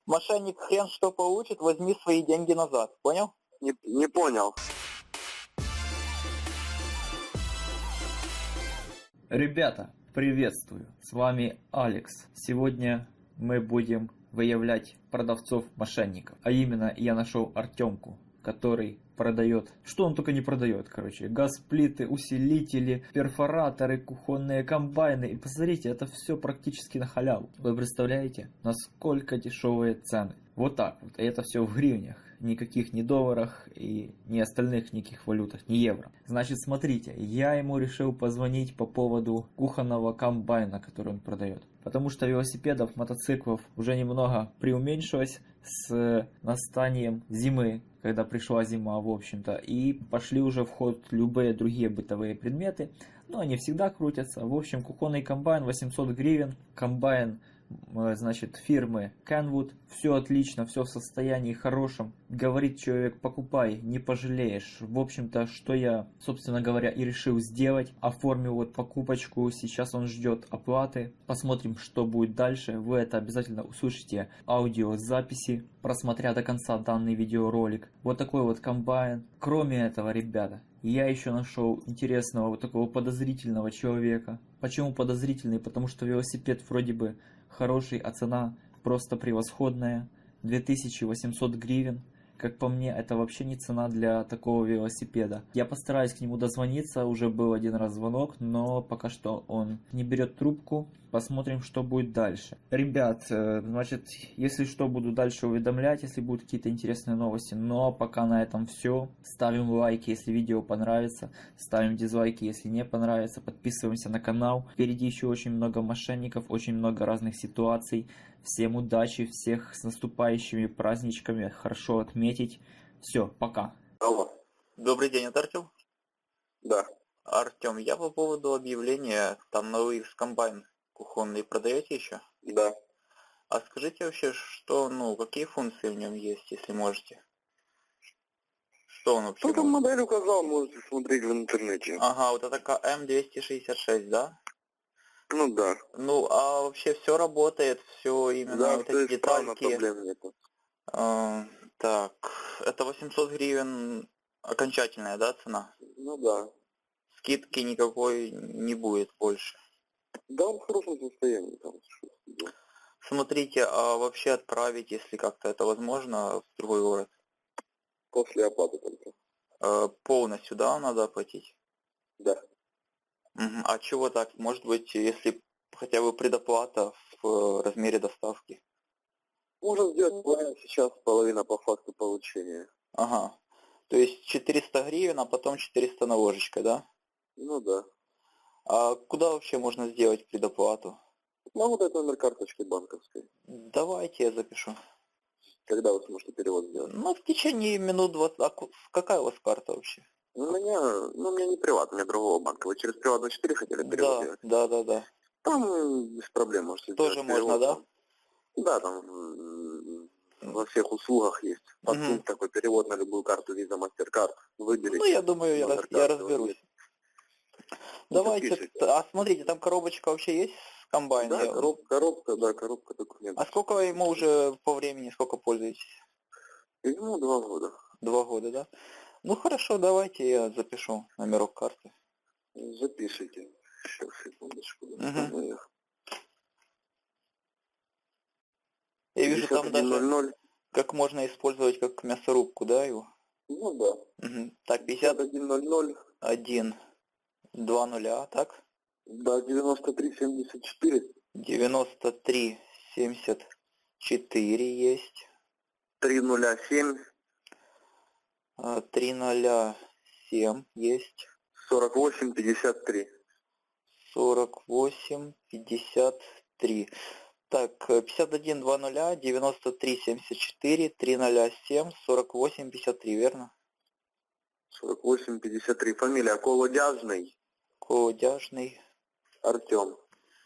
Мошенник хрен что получит, возьми свои деньги назад. Понял? Не понял. Ребята, приветствую! С вами Алекс. Сегодня мы будем выявлять продавцов-мошенников. А именно, я нашел Артемку, который продает, что он только не продает, короче, газплиты, усилители, перфораторы, кухонные комбайны. И посмотрите, это все практически на халяву. Вы представляете, насколько дешевые цены? Вот так вот. И это все в гривнях. Никаких ни долларах и ни остальных никаких валютах, ни евро. Значит, смотрите, я ему решил позвонить по поводу кухонного комбайна, который он продает. Потому что велосипедов, мотоциклов уже немного преуменьшилось с настанием зимы, когда пришла зима, в общем-то, и пошли уже в ход любые другие бытовые предметы, но они всегда крутятся. В общем, кухонный комбайн 800 гривен, комбайн, значит, фирмы Kenwood, все отлично, все в состоянии хорошем. Говорит человек, покупай, не пожалеешь. В общем-то, что я, собственно говоря, и решил сделать. Оформил вот покупочку, сейчас он ждет оплаты. Посмотрим, что будет дальше. Вы это обязательно услышите аудиозаписи, просмотря до конца данный видеоролик. Вот такой вот комбайн. Кроме этого, ребята, я еще нашел интересного вот такого подозрительного человека. Почему подозрительный? Потому что велосипед вроде бы хороший, а цена просто превосходная. 2800 гривен. Как по мне, это вообще не цена для такого велосипеда. Я постараюсь к нему дозвониться, уже был один раз звонок, но пока что он не берет трубку. Посмотрим, что будет дальше. Ребят, значит, если что, буду дальше уведомлять, если будут какие-то интересные новости. Но пока на этом все. Ставим лайки, если видео понравится. Ставим дизлайки, если не понравится. Подписываемся на канал. Впереди еще очень много мошенников, очень много разных ситуаций. Всем удачи, всех с наступающими праздничками. Хорошо отметить. Все, пока. Алло. Добрый день, это Артем? Да. Артем, я по поводу объявления, там новый комбайн кухонный продаете еще? Да. А скажите вообще, что, какие функции в нем есть, если можете? Что он вообще? Кто там модель указал, можете смотреть в интернете. Ага, вот это КМ266, да? Ну да. Ну, а вообще все работает, все именно Да, вот то эти есть правильно, детальки. проблем нету. Так, это 800 гривен окончательная, да, цена? Ну да. Скидки никакой не будет больше. Да, он в хорошем состоянии там. Смотрите, а вообще отправить, если как-то это возможно, в другой город? После оплаты только. Полностью, да, надо оплатить? Да. Мгм. А чего так? Может быть, если хотя бы предоплата в размере доставки? Можно сделать половину сейчас, половина по факту получения. Ага. То есть 400 гривен, а потом 400 наложечкой, да? Ну да. А куда вообще можно сделать предоплату? Могу дать номер карточки банковской. Давайте я запишу. Когда вы сможете перевод сделать? Ну, в течение минут 20. А какая у вас карта вообще? У меня не приват, у меня другого банка. Вы через приват 4 хотели перевод делать? Да. Там без проблем можете Тоже сделать можно, перевод. да? Да, там во всех услугах есть. Подпункт такой, перевод на любую карту Visa, MasterCard. Выберите. Ну, я думаю, я разберусь. Давайте, записывайте. а смотрите, там коробочка вообще есть с комбайном? Да, коробка документов. А сколько ему уже по времени, сколько пользуетесь? Ему 2 года. 2 года, да? Ну хорошо, давайте я запишу номерок карты. Запишите. Сейчас, секундочку. Я вижу, там даже 5100. как можно использовать как мясорубку, да, его? Ну да. Угу. Так, 5100. 51, 2 нуля, так? Да, 9374. 93, 74 есть. 307. 307 есть. 48 53. 48, 53. Так, 51, 2 нуля, 93, 74, 307, 48, 53, верно? 48 53. Фамилия Колодяжный. Колодяжный. Артем.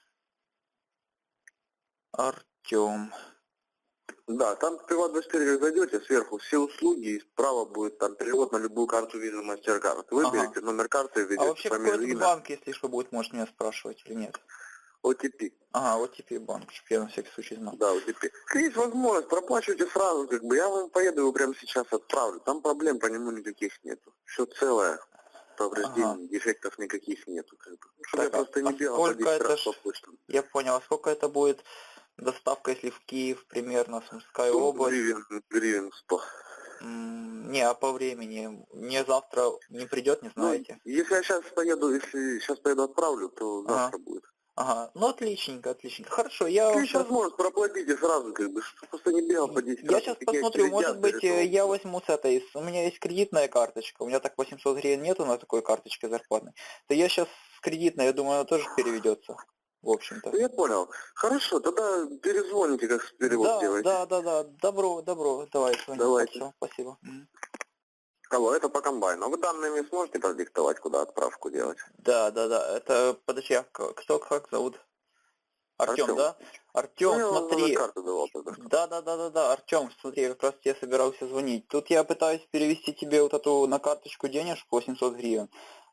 Артем. Да, там в Приват24 зайдете, сверху все услуги, и справа будет там перевод на любую карту Visa, MasterCard. Выберите номер карты, введете А вообще фамилию, какой имя. банк, если что, будет, может меня спрашивать или нет? OTP. Ага, OTP банк, чтобы я на всякий случай знал. Да, OTP. Если есть возможность, проплачивайте сразу, как бы. Я вам поеду, его прямо сейчас отправлю. Там проблем по нему никаких нету. Все целое. Повреждений, дефектов никаких нету. Как бы. Чтобы я просто не бегал по 10 раз по почтам. Я понял, а сколько это будет доставка, если в Киев, примерно, Сумская область? Гривен 100. Не, а по времени? Мне завтра не придет, не знаете? Ну, если сейчас поеду отправлю, то завтра будет. Ага, ну отличненько, отличненько. Хорошо, я Ты сейчас можешь проплатите сразу, как бы, чтобы просто не бегал по 10 раз. Я сейчас посмотрю, может быть, я возьму с этой, у меня есть кредитная карточка, у меня так 800 гривен нету на такой карточке зарплатной, то я сейчас с кредитной, я думаю, она тоже переведется, в общем-то. Я понял. Хорошо, тогда перезвоните, как перевод делаете. Да, добро, давай, Давайте. Все, спасибо. Алло, это по комбайну. Вы данными сможете продиктовать, куда отправку делать? Да, это, подожди, а кто как зовут? Артем, да? Артем, смотри. Карту давал тогда. Да, Артем, смотри, я как раз тебе собирался звонить. Тут я пытаюсь перевести тебе вот эту на карточку денежку 800 гривен.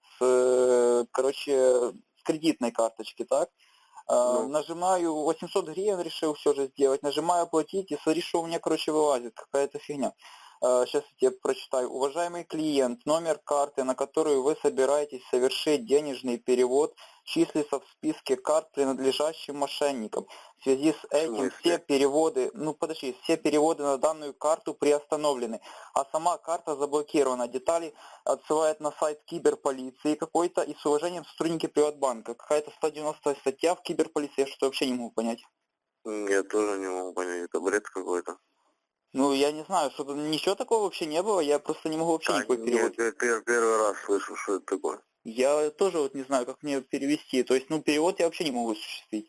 С кредитной карточки, так? Нажимаю 800 гривен, решил все же сделать. Нажимаю оплатить, и смотри, что у меня, вылазит. Какая-то фигня. Сейчас я тебе прочитаю. Уважаемый клиент, номер карты, на которую вы собираетесь совершить денежный перевод, числится в списке карт, принадлежащим мошенникам. В связи с этим все переводы на данную карту приостановлены, а сама карта заблокирована. Детали отсылает на сайт киберполиции какой-то, и с уважением сотрудники Приватбанка. Какая-то 190 статья в киберполиции, я что вообще не могу понять. Я тоже не могу понять, это бред какой-то. Ну, я не знаю, что ничего такого вообще не было, я просто не могу вообще никакой перевод. Я первый раз слышу, что это такое. Я тоже вот не знаю, как мне перевести. То есть, перевод я вообще не могу осуществить.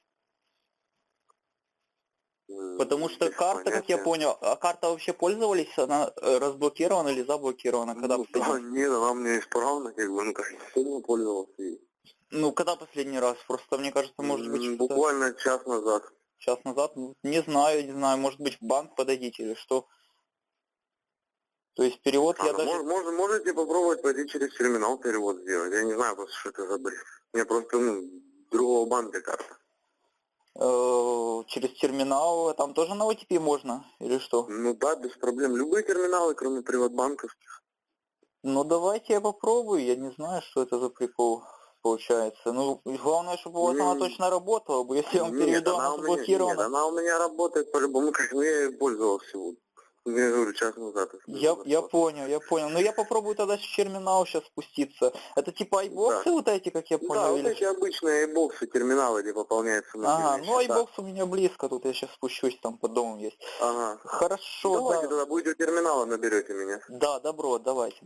Потому что карта, как я понял, а карта вообще пользовались, она разблокирована или заблокирована? Когда Нет, она у меня исправна, сегодня пользовался ей. Когда последний раз? Просто, мне кажется, может быть... Буквально час назад. Час назад? Не знаю, может быть, в банк подойдите или что. То есть перевод я даже... Можете попробовать пойти через терминал перевод сделать. Я не знаю просто, что это за бред. Мне просто, другого банка карта. Через терминал, там тоже на OTP можно, или что? Да, без проблем. Любые терминалы, кроме приватбанковских. Давайте я попробую, я не знаю, что это за прикол получается. Главное, чтобы у вас она точно работала бы, если я вам переведу, она заблокирована. Нет, она у меня работает по-любому, я ей пользовался. Я говорю, час назад. Я понял. Но я попробую тогда с терминала сейчас спуститься. Это типа айбоксы вот эти, как я понял? Да, вот эти обычные айбоксы, терминалы, где пополняются на айбокс у меня близко, тут я сейчас спущусь, там под домом есть. Ага. Хорошо, давайте тогда будете у терминала, наберете меня. Да, добро, давайте.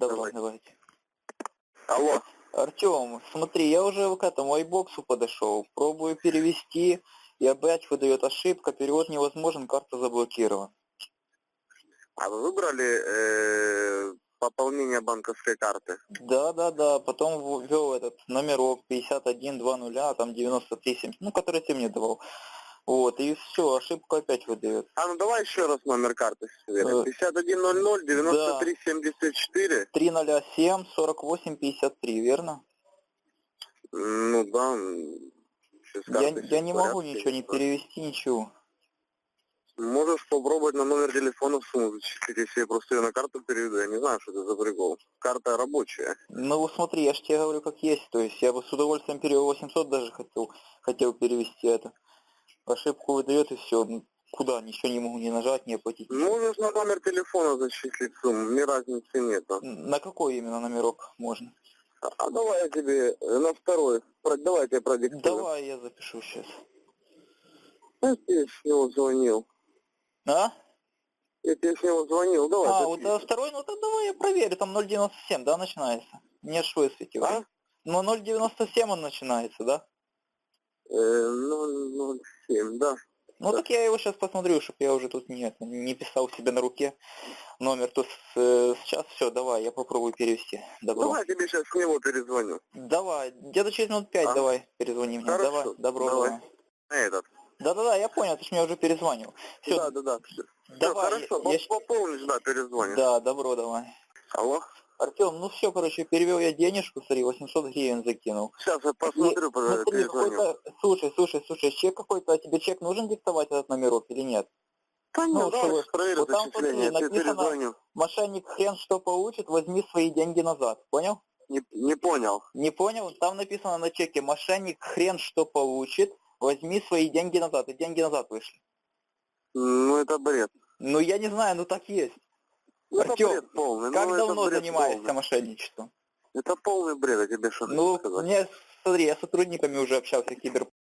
Алло. Артем, смотри, я уже к этому айбоксу подошел, пробую перевести, и опять выдает ошибка, перевод невозможен, карта заблокирована. А вы выбрали пополнение банковской карты? Да, потом ввел этот номерок 5120, там 9370, который ты мне давал. Вот, и все, ошибку опять выдает. Давай еще раз номер карты. 5100 9374. 307 48 53, верно? Да. Я не могу ничего не перевести, ничего. Можешь попробовать на номер телефона сумму зачислить, если я просто ее на карту переведу. Я не знаю, что это за прикол. Карта рабочая. Смотри, я же тебе говорю как есть. То есть я бы с удовольствием перевел 800 даже хотел перевести это. Ошибку выдает и все. Куда? Ничего не могу не нажать, не оплатить. Можешь на номер телефона зачислить сумму. Мне разницы нет. На какой именно номерок можно? Давай я тебе на второй. Давай я тебе продиктую. Давай я запишу сейчас. Я тебе с него звонил. А? Я тебе с него звонил, давай. Вот второй, давай я проверю, там 0,97, да, начинается? Мне ж высветил. 0,97 он начинается, да? 0,07, да. Так я его сейчас посмотрю, чтобы я уже тут не писал себе на руке номер. То сейчас все, давай, я попробую перевести. Добро. Давай я тебе сейчас с него перезвоню. Давай, где-то через минут 5 давай, перезвони мне. Хорошо. Давай, добро. Давай. Этот. Да, я понял, ты ж мне уже перезвонил. Всё. Да. Все, Давай, хорошо, пополнишь, перезвонишь. Да, добро, давай. Алло? Артем, ну все, короче, перевел я денежку, смотри, 800 гривен закинул. Сейчас я посмотрю, И, смотри, перезвоню. слушай, чек какой-то, а тебе чек нужен диктовать этот номерок или нет? Да нет, Ну, давай что, проверю вот там, зачисление, смотри, я тебе написано, перезвоню. мошенник хрен что получит, возьми свои деньги назад, понял? Не понял. Не понял? Там написано на чеке, мошенник хрен что получит, возьми свои деньги назад, и деньги назад вышли. Ну это бред. Ну я не знаю, ну так есть. Ну, Артем, это бред полный. как ну, давно это бред занимаешься полный. мошенничеством? Это полный бред, я тебе что Ну, сказать. мне, смотри, я с сотрудниками уже общался